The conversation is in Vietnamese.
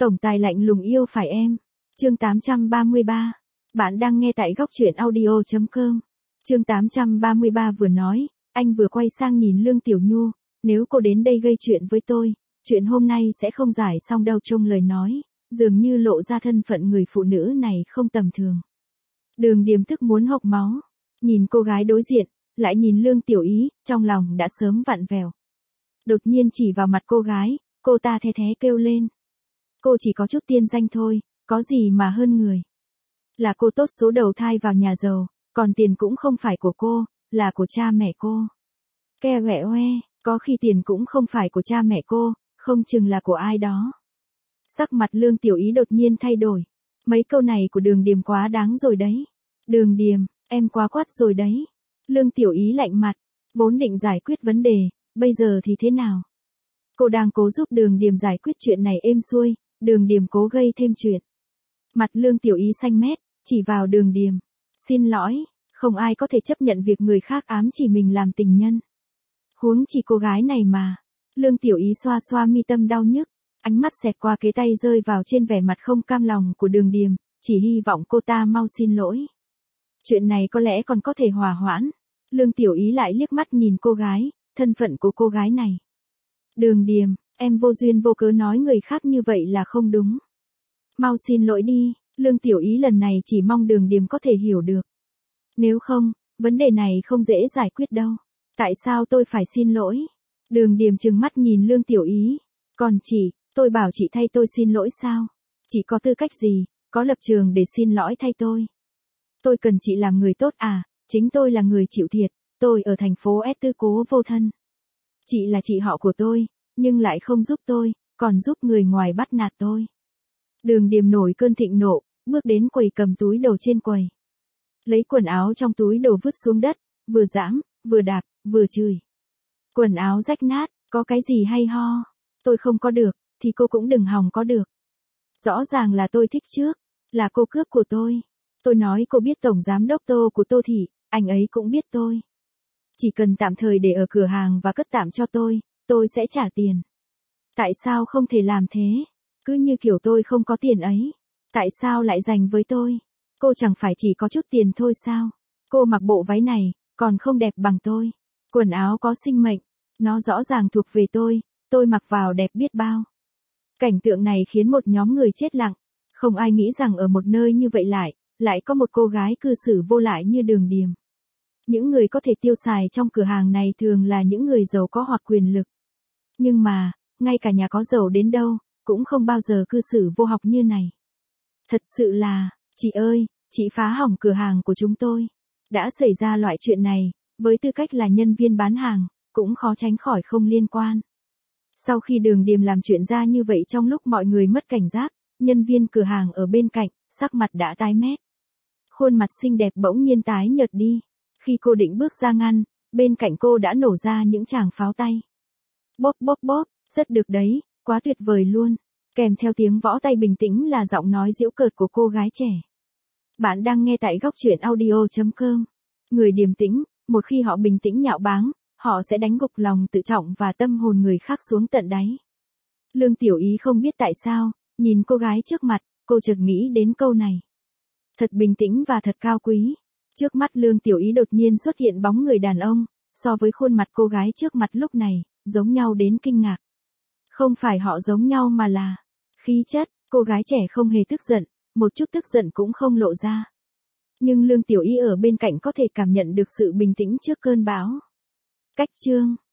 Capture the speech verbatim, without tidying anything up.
Tổng tài lạnh lùng yêu phải em. Chương tám trăm ba mươi ba. Bạn đang nghe tại góc truyện audio chấm com. Chương tám trăm ba mươi ba vừa nói, anh vừa quay sang nhìn Lương Tiểu Nhu, nếu cô đến đây gây chuyện với tôi, chuyện hôm nay sẽ không giải xong đâu. Trong lời nói, dường như lộ ra thân phận người phụ nữ này không tầm thường. Đường Điềm tức muốn hộc máu, nhìn cô gái đối diện, lại nhìn Lương Tiểu Ý, trong lòng đã sớm vặn vẹo. Đột nhiên chỉ vào mặt cô gái, cô ta the thé kêu lên. Cô chỉ có chút tiên danh thôi, có gì mà hơn người. Là cô tốt số đầu thai vào nhà giàu, còn tiền cũng không phải của cô, là của cha mẹ cô. Ke oẹ oe, có khi tiền cũng không phải của cha mẹ cô, không chừng là của ai đó. Sắc mặt Lương Tiểu Ý đột nhiên thay đổi. Mấy câu này của Đường Điềm quá đáng rồi đấy. Đường Điềm, em quá quát rồi đấy. Lương Tiểu Ý lạnh mặt, vốn định giải quyết vấn đề, bây giờ thì thế nào? Cô đang cố giúp Đường Điềm giải quyết chuyện này êm xuôi, Đường Điềm cố gây thêm chuyện. Mặt Lương Tiểu Ý xanh mét, chỉ vào Đường Điềm. Xin lỗi, không ai có thể chấp nhận việc người khác ám chỉ mình làm tình nhân. Huống chỉ cô gái này mà. Lương Tiểu Ý xoa xoa mi tâm đau nhức, ánh mắt xẹt qua cái tay rơi vào trên vẻ mặt không cam lòng của Đường Điềm, chỉ hy vọng cô ta mau xin lỗi. Chuyện này có lẽ còn có thể hòa hoãn. Lương Tiểu Ý lại liếc mắt nhìn cô gái, thân phận của cô gái này. Đường Điềm, em vô duyên vô cớ nói người khác như vậy là không đúng. Mau xin lỗi đi. Lương Tiểu Ý lần này chỉ mong Đường Điềm có thể hiểu được. Nếu không, vấn đề này không dễ giải quyết đâu. Tại sao tôi phải xin lỗi? Đường Điềm trừng mắt nhìn Lương Tiểu Ý. Còn chị, tôi bảo chị thay tôi xin lỗi sao? Chị có tư cách gì, có lập trường để xin lỗi thay tôi? Tôi cần chị làm người tốt à? Chính tôi là người chịu thiệt, tôi ở thành phố S tư cố vô thân. Chị là chị họ của tôi, nhưng lại không giúp tôi, còn giúp người ngoài bắt nạt tôi. Đường Điềm nổi cơn thịnh nộ, bước đến quầy cầm túi đồ trên quầy. Lấy quần áo trong túi đồ vứt xuống đất, vừa giãm, vừa đạp, vừa chửi. Quần áo rách nát, có cái gì hay ho? Tôi không có được, thì cô cũng đừng hòng có được. Rõ ràng là tôi thích trước, là cô cướp của tôi. Tôi nói cô biết tổng giám đốc Tô của Tô Thị, anh ấy cũng biết tôi. Chỉ cần tạm thời để ở cửa hàng và cất tạm cho tôi, tôi sẽ trả tiền. Tại sao không thể làm thế? Cứ như kiểu tôi không có tiền ấy. Tại sao lại dành với tôi? Cô chẳng phải chỉ có chút tiền thôi sao? Cô mặc bộ váy này, còn không đẹp bằng tôi. Quần áo có sinh mệnh, nó rõ ràng thuộc về tôi, tôi mặc vào đẹp biết bao. Cảnh tượng này khiến một nhóm người chết lặng. Không ai nghĩ rằng ở một nơi như vậy lại, lại có một cô gái cư xử vô lại như Đường Điềm. Những người có thể tiêu xài trong cửa hàng này thường là những người giàu có hoặc quyền lực. Nhưng mà, ngay cả nhà có giàu đến đâu, cũng không bao giờ cư xử vô học như này. Thật sự là, chị ơi, chị phá hỏng cửa hàng của chúng tôi. Đã xảy ra loại chuyện này, với tư cách là nhân viên bán hàng, cũng khó tránh khỏi không liên quan. Sau khi Đường Điềm làm chuyện ra như vậy trong lúc mọi người mất cảnh giác, nhân viên cửa hàng ở bên cạnh, sắc mặt đã tái mét. Khuôn mặt xinh đẹp bỗng nhiên tái nhợt đi. Khi cô định bước ra ngăn, bên cạnh cô đã nổ ra những tràng pháo tay. Bóp bóp bóp, rất được đấy, quá tuyệt vời luôn. Kèm theo tiếng võ tay bình tĩnh là giọng nói giễu cợt của cô gái trẻ. Bạn đang nghe tại góc truyện audio chấm com. Người điềm tĩnh, một khi họ bình tĩnh nhạo báng, họ sẽ đánh gục lòng tự trọng và tâm hồn người khác xuống tận đáy. Lương Tiểu Ý không biết tại sao, nhìn cô gái trước mặt, cô chợt nghĩ đến câu này. Thật bình tĩnh và thật cao quý. Trước mắt Lương Tiểu Ý đột nhiên xuất hiện bóng người đàn ông, so với khuôn mặt cô gái trước mặt lúc này, giống nhau đến kinh ngạc. Không phải họ giống nhau mà là khí chất, cô gái trẻ không hề tức giận, một chút tức giận cũng không lộ ra. Nhưng Lương Tiểu Ý ở bên cạnh có thể cảm nhận được sự bình tĩnh trước cơn bão. Cách chương